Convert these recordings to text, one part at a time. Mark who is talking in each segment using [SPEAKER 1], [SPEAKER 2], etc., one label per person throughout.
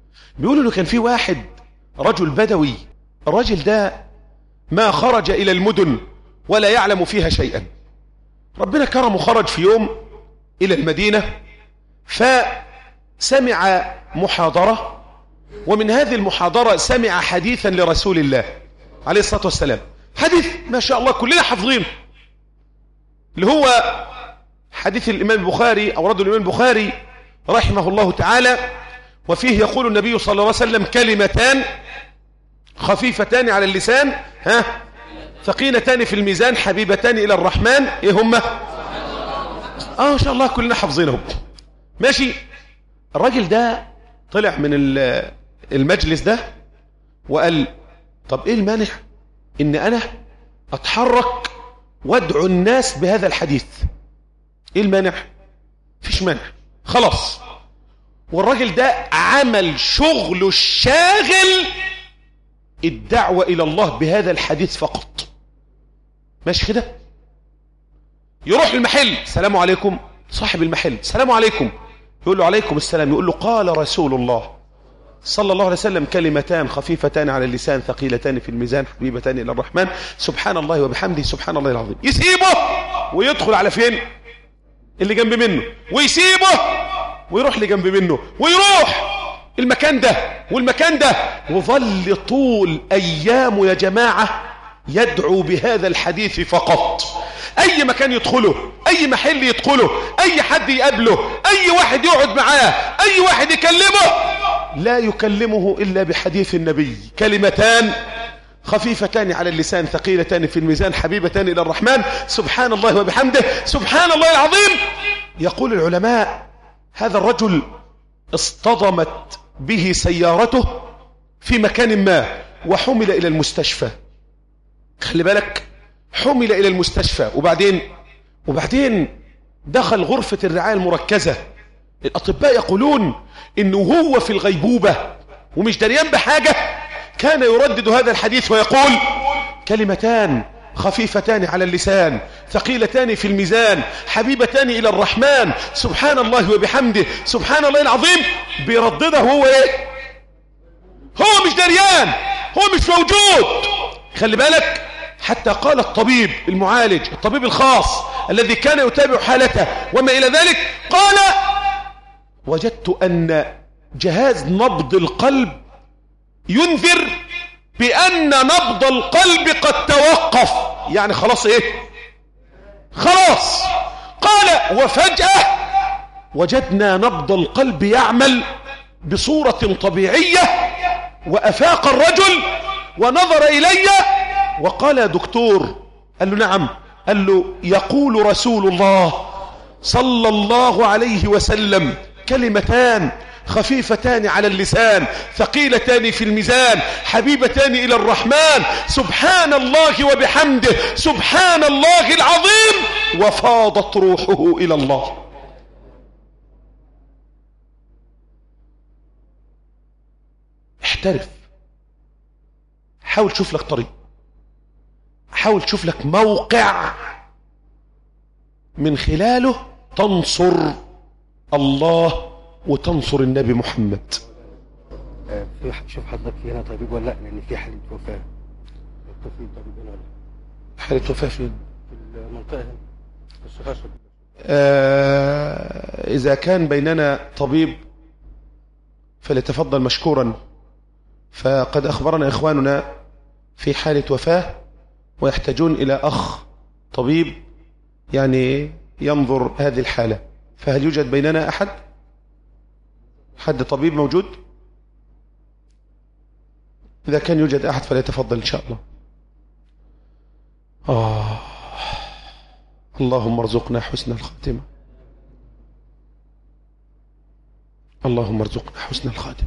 [SPEAKER 1] بيقولوا له كان في واحد رجل بدوي، الرجل ده ما خرج إلى المدن ولا يعلم فيها شيئا. ربنا كرمه، خرج في يوم إلى المدينة فسمع محاضرة، ومن هذه المحاضرة سمع حديثا لرسول الله عليه الصلاة والسلام، حديث ما شاء الله كلنا حافظينه، اللي هو حديث الإمام البخاري أو رد الإمام البخاري رحمه الله تعالى، وفيه يقول النبي صلى الله عليه وسلم: كلمتان خفيفتان على اللسان ثقيلتان في الميزان حبيبتان إلى الرحمن. إيه هما؟ ما شاء الله كلنا حافظينهم. ماشي. الراجل ده طلع من المجلس ده وقال: طب إيه المانع إن أنا أتحرك وادعو الناس بهذا الحديث؟ إيه المانع؟ فيش مانع، خلاص. والراجل ده عمل شغله الشاغل الدعوة إلى الله بهذا الحديث فقط. ماشي كده؟ يروح المحل: السلام عليكم. صاحب المحل: السلام عليكم. يقول له: عليكم السلام. يقول له: قال رسول الله صلى الله عليه وسلم: كلمتان خفيفتان على اللسان ثقيلتان في الميزان حبيبتان إلى الرحمن، سبحان الله وبحمده سبحان الله العظيم. يسيبه ويدخل على فين؟ اللي جنب منه، ويسيبه ويروح لجنب منه، ويروح المكان ده والمكان ده، وظل طول أيامه يا جماعة يدعو بهذا الحديث فقط. أي مكان يدخله، أي محل يدخله، أي حد يقابله، أي واحد يقعد معاه، أي واحد يكلمه، لا يكلمه إلا بحديث النبي: كلمتان خفيفتان على اللسان ثقيلتان في الميزان حبيبتان إلى الرحمن، سبحان الله وبحمده سبحان الله العظيم. يقول العلماء: هذا الرجل اصطدمت به سيارته في مكان ما وحمل إلى المستشفى. خلي بالك، حمل إلى المستشفى، وبعدين دخل غرفة الرعاية المركزة. الأطباء يقولون إنه هو في الغيبوبة ومش دريان بحاجة كان يردد هذا الحديث ويقول: كلمتان خفيفتان على اللسان ثقيلتان في الميزان حبيبتان إلى الرحمن، سبحان الله وبحمده سبحان الله العظيم. بيرددها هو ايه؟ هو مش دريان، هو مش موجود. خلي بالك، حتى قال الطبيب المعالج، الطبيب الخاص الذي كان يتابع حالته وما إلى ذلك، قال: وجدت أن جهاز نبض القلب ينذر بأن نبض القلب قد توقف، يعني خلاص ايه؟ خلاص. قال: وفجأة وجدنا نبض القلب يعمل بصورة طبيعية، وأفاق الرجل ونظر إلي وقال: يا دكتور. قال له: نعم. قال له: يقول رسول الله صلى الله عليه وسلم: كلمتان خفيفتان على اللسان ثقيلتان في الميزان حبيبتان إلى الرحمن، سبحان الله وبحمده سبحان الله العظيم. وفاضت روحه إلى الله. احترف، حاول تشوف لك طريق، حاول تشوف لك موقع من خلاله تنصر الله وتنصر النبي محمد.
[SPEAKER 2] شوف حضرتك في هنا طبيب ولا لا؟ لان في حاله وفاه. الطفل طبيب هنا ولا
[SPEAKER 1] حاله وفاه فين؟
[SPEAKER 2] في المنطقه هنا في الصفاشه.
[SPEAKER 1] اذا كان بيننا طبيب فليتفضل مشكورا، فقد اخبرنا اخواننا في حاله وفاه ويحتاجون الى اخ طبيب يعني ينظر هذه الحاله، فهل يوجد بيننا احد؟ حد طبيب موجود؟ إذا كان يوجد أحد فليتفضل إن شاء الله. اللهم ارزقنا حسن الخاتمة، اللهم ارزقنا حسن الخاتمة.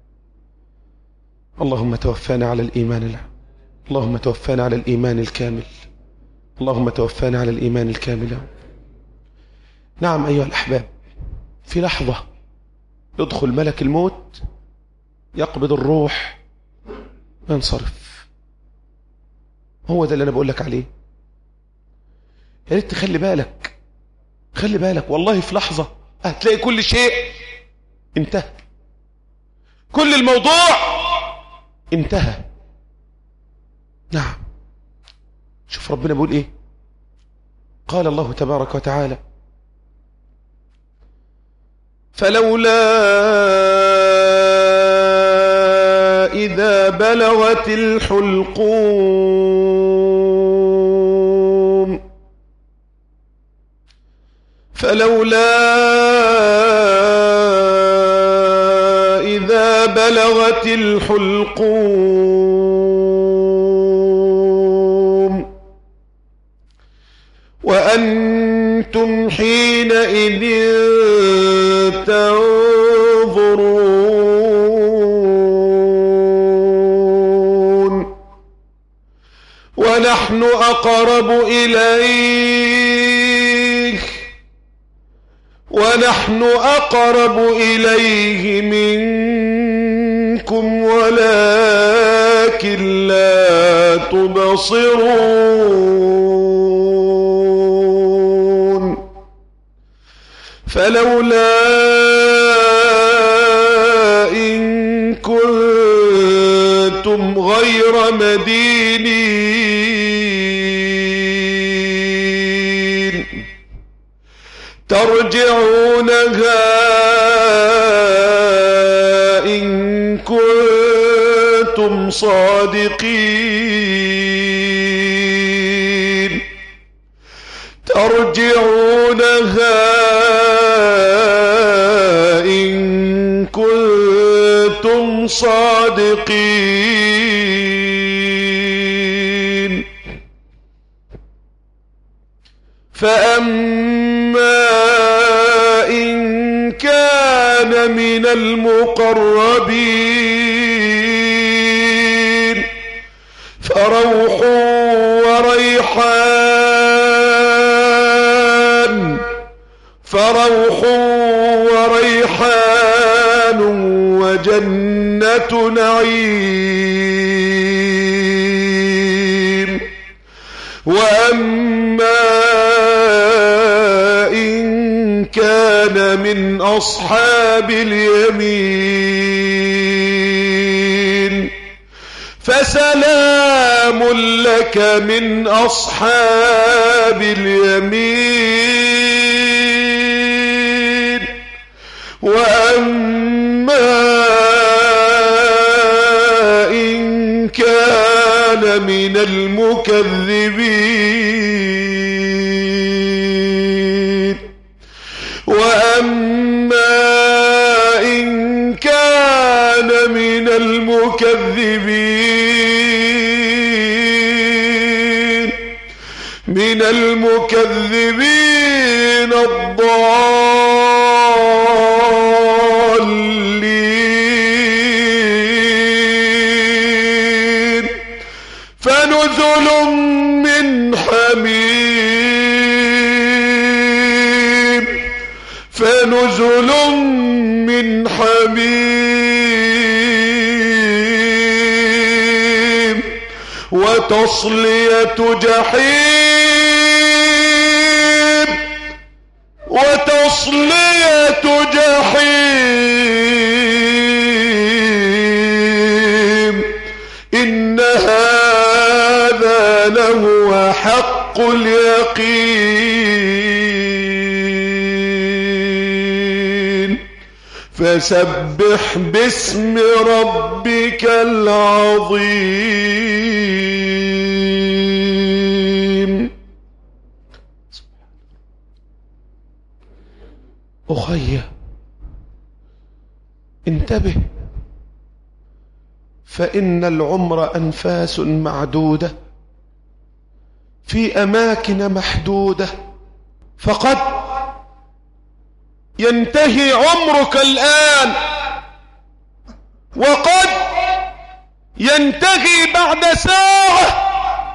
[SPEAKER 1] اللهم توفانا على الإيمان اللهم توفانا على الإيمان الكامل، اللهم توفانا على الإيمان الكامل. نعم أيها الأحباب، في لحظة يدخل ملك الموت يقبض الروح وينصرف. هو ده اللي أنا بقول لك عليه. يا ريت تخلي بالك، خلي بالك والله، في لحظة هتلاقي كل شيء انتهى. كل الموضوع انتهى. نعم. شوف ربنا بيقول ايه. قال الله تبارك وتعالى: فلولا إذا بلغت الحلقوم فلولا إذا بلغت الحلقوم وأنتم حينئذ تنظرون ونحن أقرب إليه منكم ولكن لا تبصرون فلولا إن كنتم غير مدينين ترجعونها إن كنتم صادقين إن كنتم صادقين فأما إن كان من المقربين فروح وريحان وجنة نعيم وأما إن كان من أصحاب اليمين فسلام لك من أصحاب اليمين وأما إن كان من المكذبين الضالين فنزل من حميم وتصلية جحيم إن هذا لهو حق اليقين فسبح باسم ربك العظيم. أخي انتبه، فإن العمر أنفاس معدودة في أماكن محدودة، فقد ينتهي عمرك الآن وقد ينتهي بعد ساعة،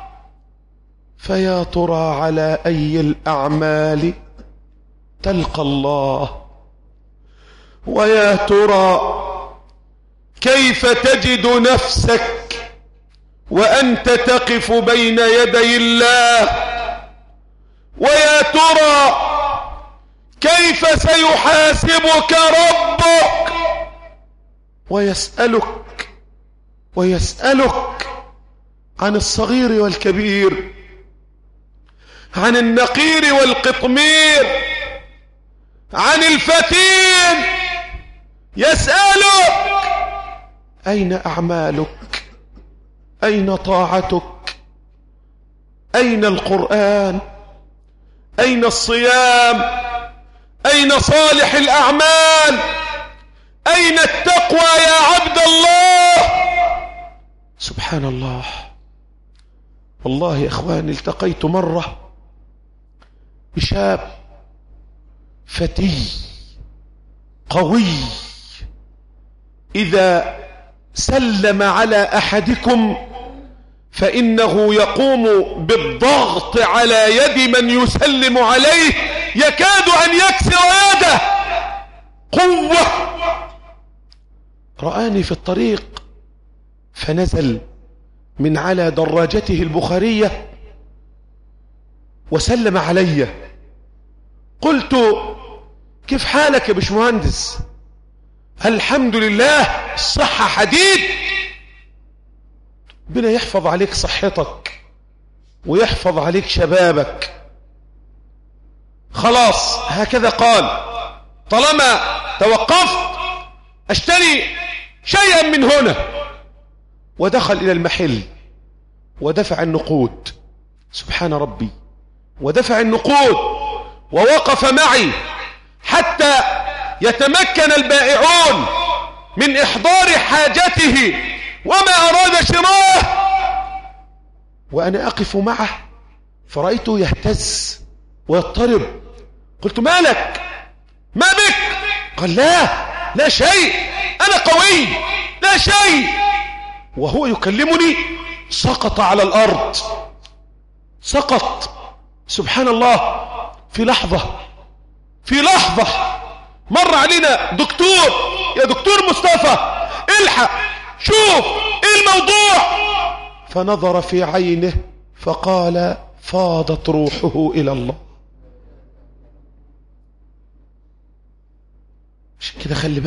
[SPEAKER 1] فيا ترى على أي الأعمال تلقى الله، ويا ترى كيف تجد نفسك وأنت تقف بين يدي الله، ويا ترى كيف سيحاسبك ربك ويسألك عن الصغير والكبير، عن النقير والقطمير، عن الفتين. يسألك أين أعمالك؟ أين طاعتك؟ أين القرآن؟ أين الصيام؟ أين صالح الأعمال؟ أين التقوى يا عبد الله؟ سبحان الله. والله يا إخواني التقيت مرة بشاب فتي قوي، إذا سلم على أحدكم فإنه يقوم بالضغط على يد من يسلم عليه، يكاد أن يكسر يده. قوة. رآني في الطريق فنزل من على دراجته البخارية وسلم علي. قلت: كيف حالك يا باشمهندس؟ الحمد لله، الصحة حديد. ربنا يحفظ عليك صحتك ويحفظ عليك شبابك. خلاص هكذا قال: طالما توقفت اشتري شيئا من هنا. ودخل إلى المحل ودفع النقود. سبحان ربي. ودفع النقود ووقف معي حتى يتمكن البائعون من إحضار حاجته وما أراد شراه، وأنا أقف معه فرأيته يهتز ويضطرب. قلت: مالك؟ ما بك؟ قال: لا شيء، أنا قوي، لا شيء. وهو يكلمني سقط على الأرض، سقط. سبحان الله. في لحظة مر علينا دكتور: يا دكتور مصطفى الحق شوف ايه الموضوع. فنظر في عينه فقال: فاضت روحه إلى الله. عشان كده خلي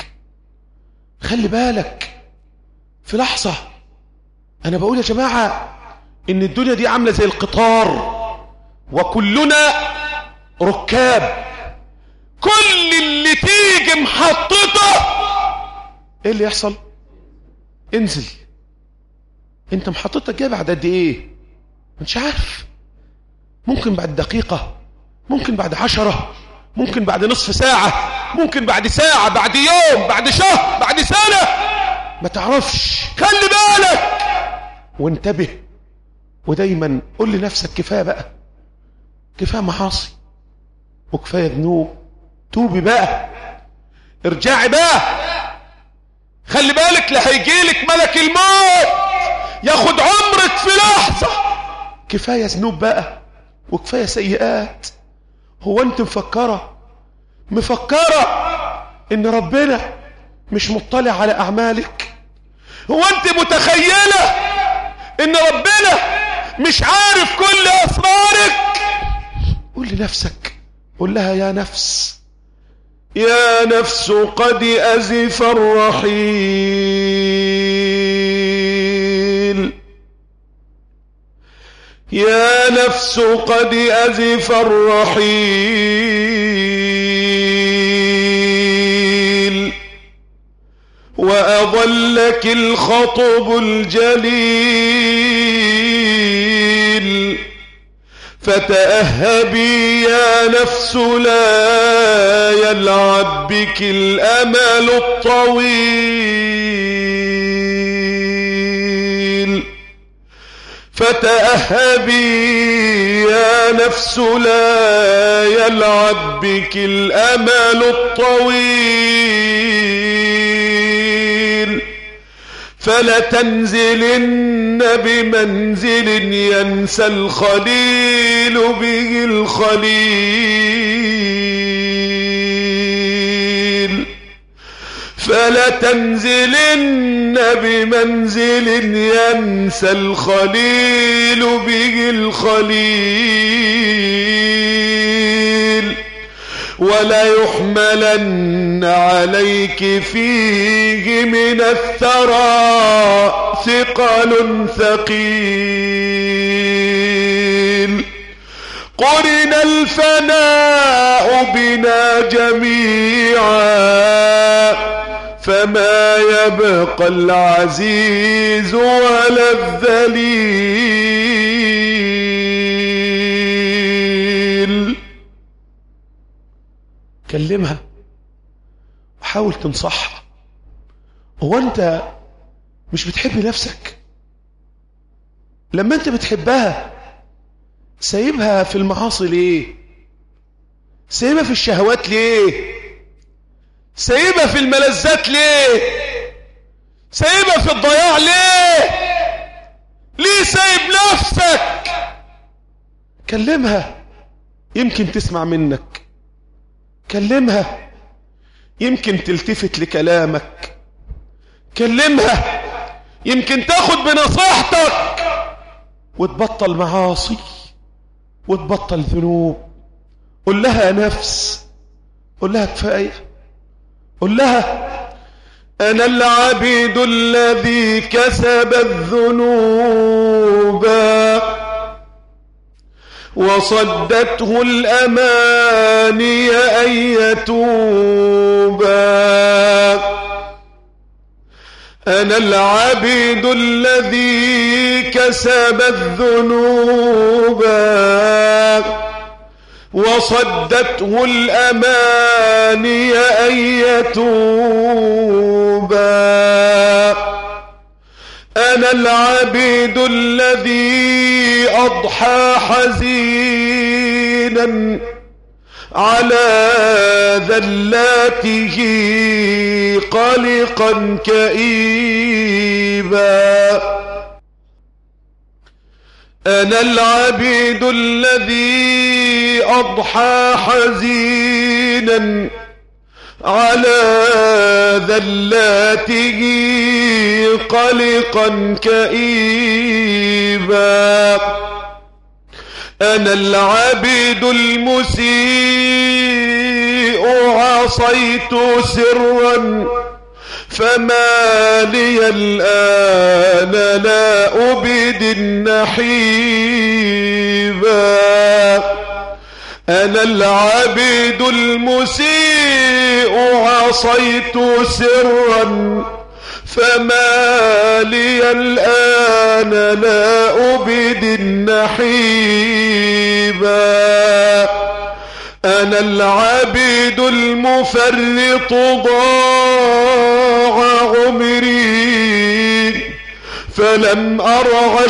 [SPEAKER 1] بالك في لحظة. أنا بقول يا جماعة إن الدنيا دي عاملة زي القطار وكلنا ركاب. كل اللي تيجي محطته ايه اللي يحصل؟ انزل. انت محطتك جايه بعد قد ايه؟ مش عارف. ممكن بعد دقيقة، ممكن بعد 10، ممكن بعد نصف ساعة، ممكن بعد ساعة، بعد يوم، بعد شهر، بعد سنة، ما تعرفش. خلي بالك وانتبه. ودايما قل لنفسك: كفاية بقى، كفاية معاصي وكفاية ذنوب، توبي بقى، ارجعي بقى. خلي بالك لا هيجيلك ملك الموت ياخد عمرك في لحظة. كفاية ذنوب بقى وكفاية سيئات. هو انت مفكرة ان ربنا مش مطلع على اعمالك؟ هو انت متخيلة ان ربنا مش عارف كل اسرارك؟ قول لنفسك، قول لها: يا نفس قد أزف الرحيل، يا نفس قد أزف الرحيل، وأضلك الخطب الجليل، فتأهبي يا نفس لا يلعب بك الأمل الطويل، فتأهبي يا نفس لا يلعب بك الأمل الطويل، فلتنزلن بمنزل ينسى الخليل به الخليل، فلتنزلن بمنزل ينسى الخليل به الخليل، ولا يحملن عليك فيه من الثرى ثقل ثقيل. قرن الفناء بنا جميعا فما يبقى العزيز ولا الذليل. كلمها وحاول تنصحها. هو انت مش بتحب نفسك؟ لما انت بتحبها سايبها في المعاصي ليه؟ سايبها في الشهوات ليه؟ سايبها في الملذات ليه؟ سايبها في الضياع ليه؟ ليه سايب نفسك؟ كلمها يمكن تسمع منك، كلمها يمكن تلتفت لكلامك، كلمها يمكن تاخد بنصيحتك وتبطل معاصي وتبطل ذنوب. قل لها يا نفس، قل لها كفاية، قل لها أنا العبيد الذي كسب الذنوب وصدته الأماني أن يتوبا. أنا العبيد الذي كسب الذنوب وصدته الأماني أن يتوبا. أنا العبيد الذي أضحى حزينا على ذلاته قلقا كئيبا. أنا العبيد الذي أضحى حزينا على ذلاته قلقا كئيبا. أنا العبيد المسيء عصيت سرا فما لي الآن لا أبد النحيبا. أنا العبيد المسيء عصيت سرا فما لي الآن لا أبد النحيبا. أنا العبيد المفرط ضاع عمري فلم أرع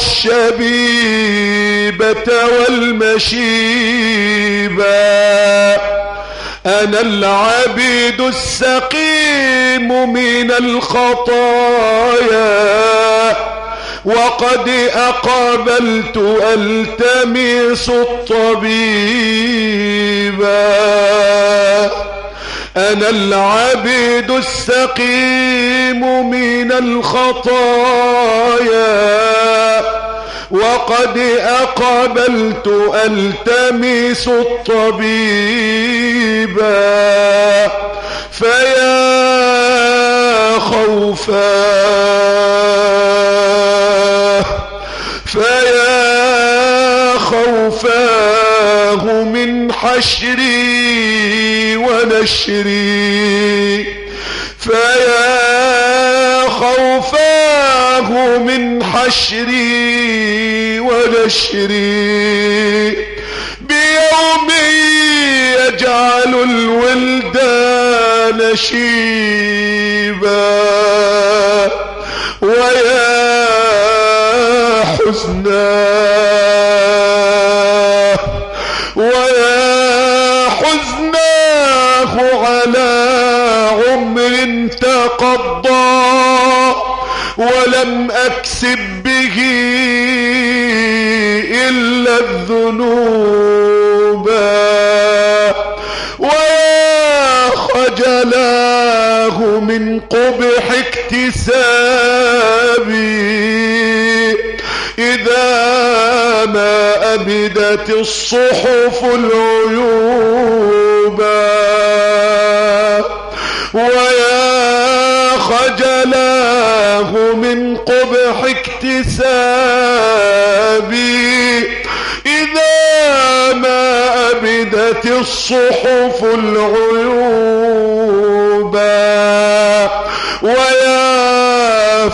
[SPEAKER 1] الشبيبة والمشيبا. أنا العبيد السقيم من الخطايا وقد أقبلت ألتمس الطبيبا. أنا العبيد السقيم من الخطايا وقد أقبلت ألتمس الطبيبا. فيا خوفاه من حشري ونشري. فيا خوفاه من حشري ونشري بيوم يجعل الولدان شيبا. ويا حزناه على عمر تقضى ولم أكسب به إلا الذنوب. ويا خجلاه من قبح اكتسابي إذا ما أبدت الصحف العيوبا. القبح اكتسابي إذا ما أبدت الصحف العيوبا ويا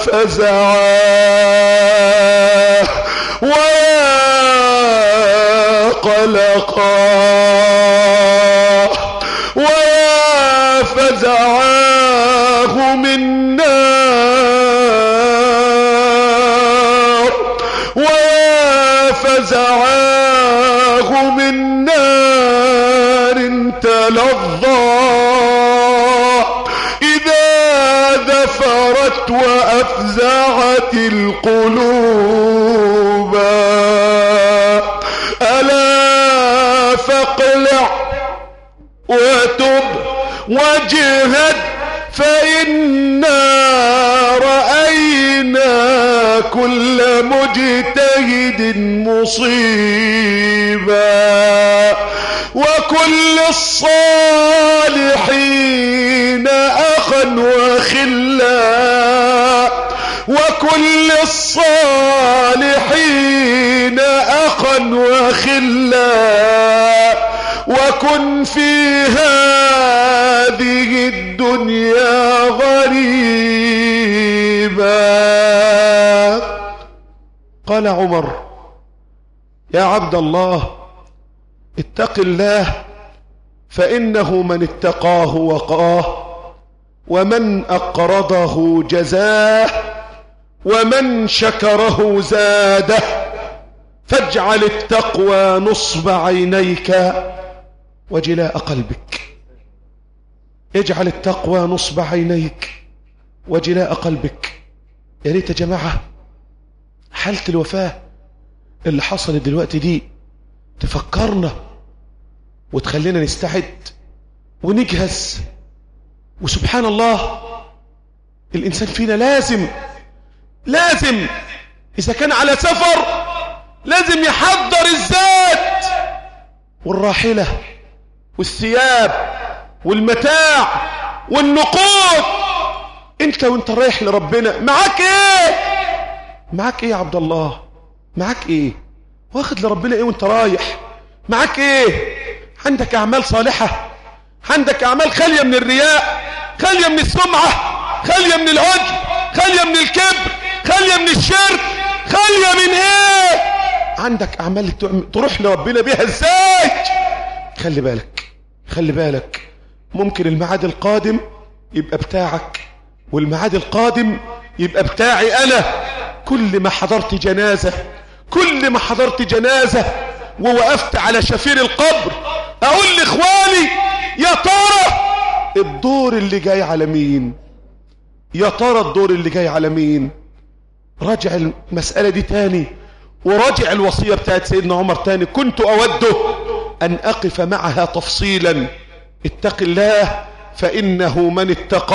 [SPEAKER 1] فزعاه ويا قلقا ويا فزعاه من نار ويا فزعاه من نار تلظى إذا ذفرت وأفزعت القلوب ألا فاقلع وتب وجهد فإنا رأينا كل مجتهد مصيبا وكل الصالحين أخا وخلا وكل الصالحين أخا وخلا وكن في هذه الدنيا غريبا. قال عمر يا عبد الله اتق الله فإنه من اتقاه وقاه ومن أقرضه جزاه ومن شكره زاده فاجعل التقوى نصب عينيك وجلاء قلبك. اجعل التقوى نصب عينيك وجلاء قلبك. يا ريت يا جماعة حالة الوفاة اللي حصلت دلوقتي دي تفكرنا وتخلينا نستعد ونجهز. وسبحان الله الإنسان فينا لازم إذا كان على سفر لازم يحضر الزاد والراحلة والثياب والمتاع والنقود. انت وانت رايح لربنا معاك ايه يا عبد الله؟ معاك ايه؟ واخد لربنا ايه وانت رايح؟ معاك ايه؟ عندك اعمال صالحة، عندك اعمال خالية من الرياء، خالية من السمعة، خالية من العجب، خالية من الكبر، خالية من الشرك، خالية من ايه؟ عندك اعمال تروح لربنا بيها ازاي؟ خلي بالك ممكن الميعاد القادم يبقى بتاعك والميعاد القادم يبقى بتاعي انا. كل ما حضرت جنازة ووقفت على شفير القبر اقول لاخواني يا ترى الدور اللي جاي على مين؟ يا ترى الدور اللي جاي على مين؟ راجع المسألة دي تاني وراجع الوصية بتاعت سيدنا عمر تاني. كنت أود أن أقف معها تفصيلا. اتق الله فإنه من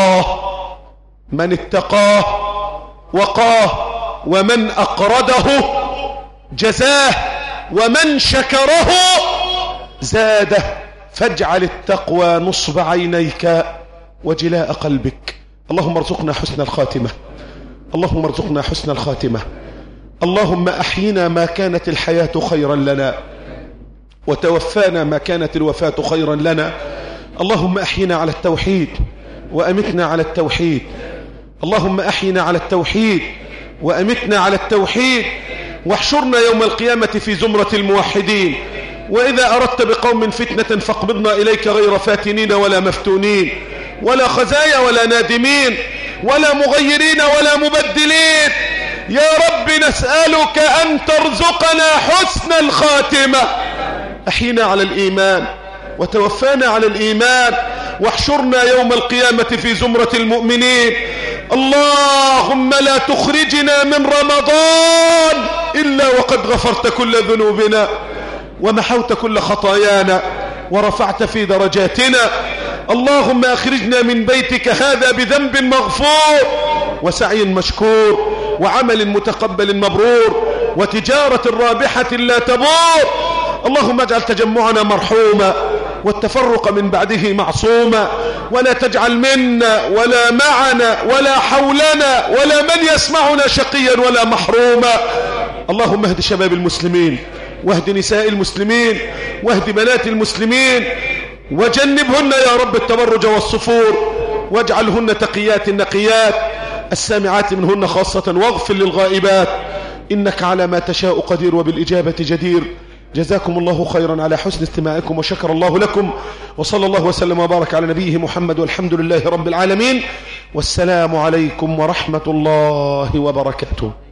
[SPEAKER 1] اتقاه وقاه ومن أقرده جزاه ومن شكره زاده فاجعل التقوى نصب عينيك وجلاء قلبك. اللهم ارزقنا حسن الخاتمة، اللهم ارزقنا حسن الخاتمة. اللهم أحينا ما كانت الحياة خيرا لنا وتوفانا ما كانت الوفاة خيرا لنا. اللهم أحينا على التوحيد وأمتنا على التوحيد. اللهم أحينا على التوحيد وأمتنا على التوحيد واحشرنا يوم القيامة في زمرة الموحدين. وإذا أردت بقوم فتنة فاقبضنا إليك غير فاتنين ولا مفتونين ولا خزايا ولا نادمين ولا مغيرين ولا مبدلين. يا رب نسألك أن ترزقنا حسن الخاتمة. أحينا على الإيمان وتوفانا على الإيمان واحشرنا يوم القيامة في زمرة المؤمنين. اللهم لا تخرجنا من رمضان إلا وقد غفرت كل ذنوبنا ومحوت كل خطايانا ورفعت في درجاتنا. اللهم أخرجنا من بيتك هذا بذنب مغفور وسعي مشكور وعمل متقبل مبرور وتجارة رابحة لا تبور. اللهم اجعل تجمعنا مرحوما والتفرق من بعده معصوما ولا تجعل منا ولا معنا ولا حولنا ولا من يسمعنا شقيا ولا محروما. اللهم اهد شباب المسلمين، واهد نساء المسلمين، واهد بنات المسلمين، وجنبهن يا رب التبرج والصفور، واجعلهن تقيات نقيات السامعات منهن خاصة، واغفر للغائبات إنك على ما تشاء قدير وبالإجابة جدير. جزاكم الله خيرا على حسن استماعكم، وشكر الله لكم، وصلى الله وسلم وبارك على نبيه محمد، والحمد لله رب العالمين، والسلام عليكم ورحمة الله وبركاته.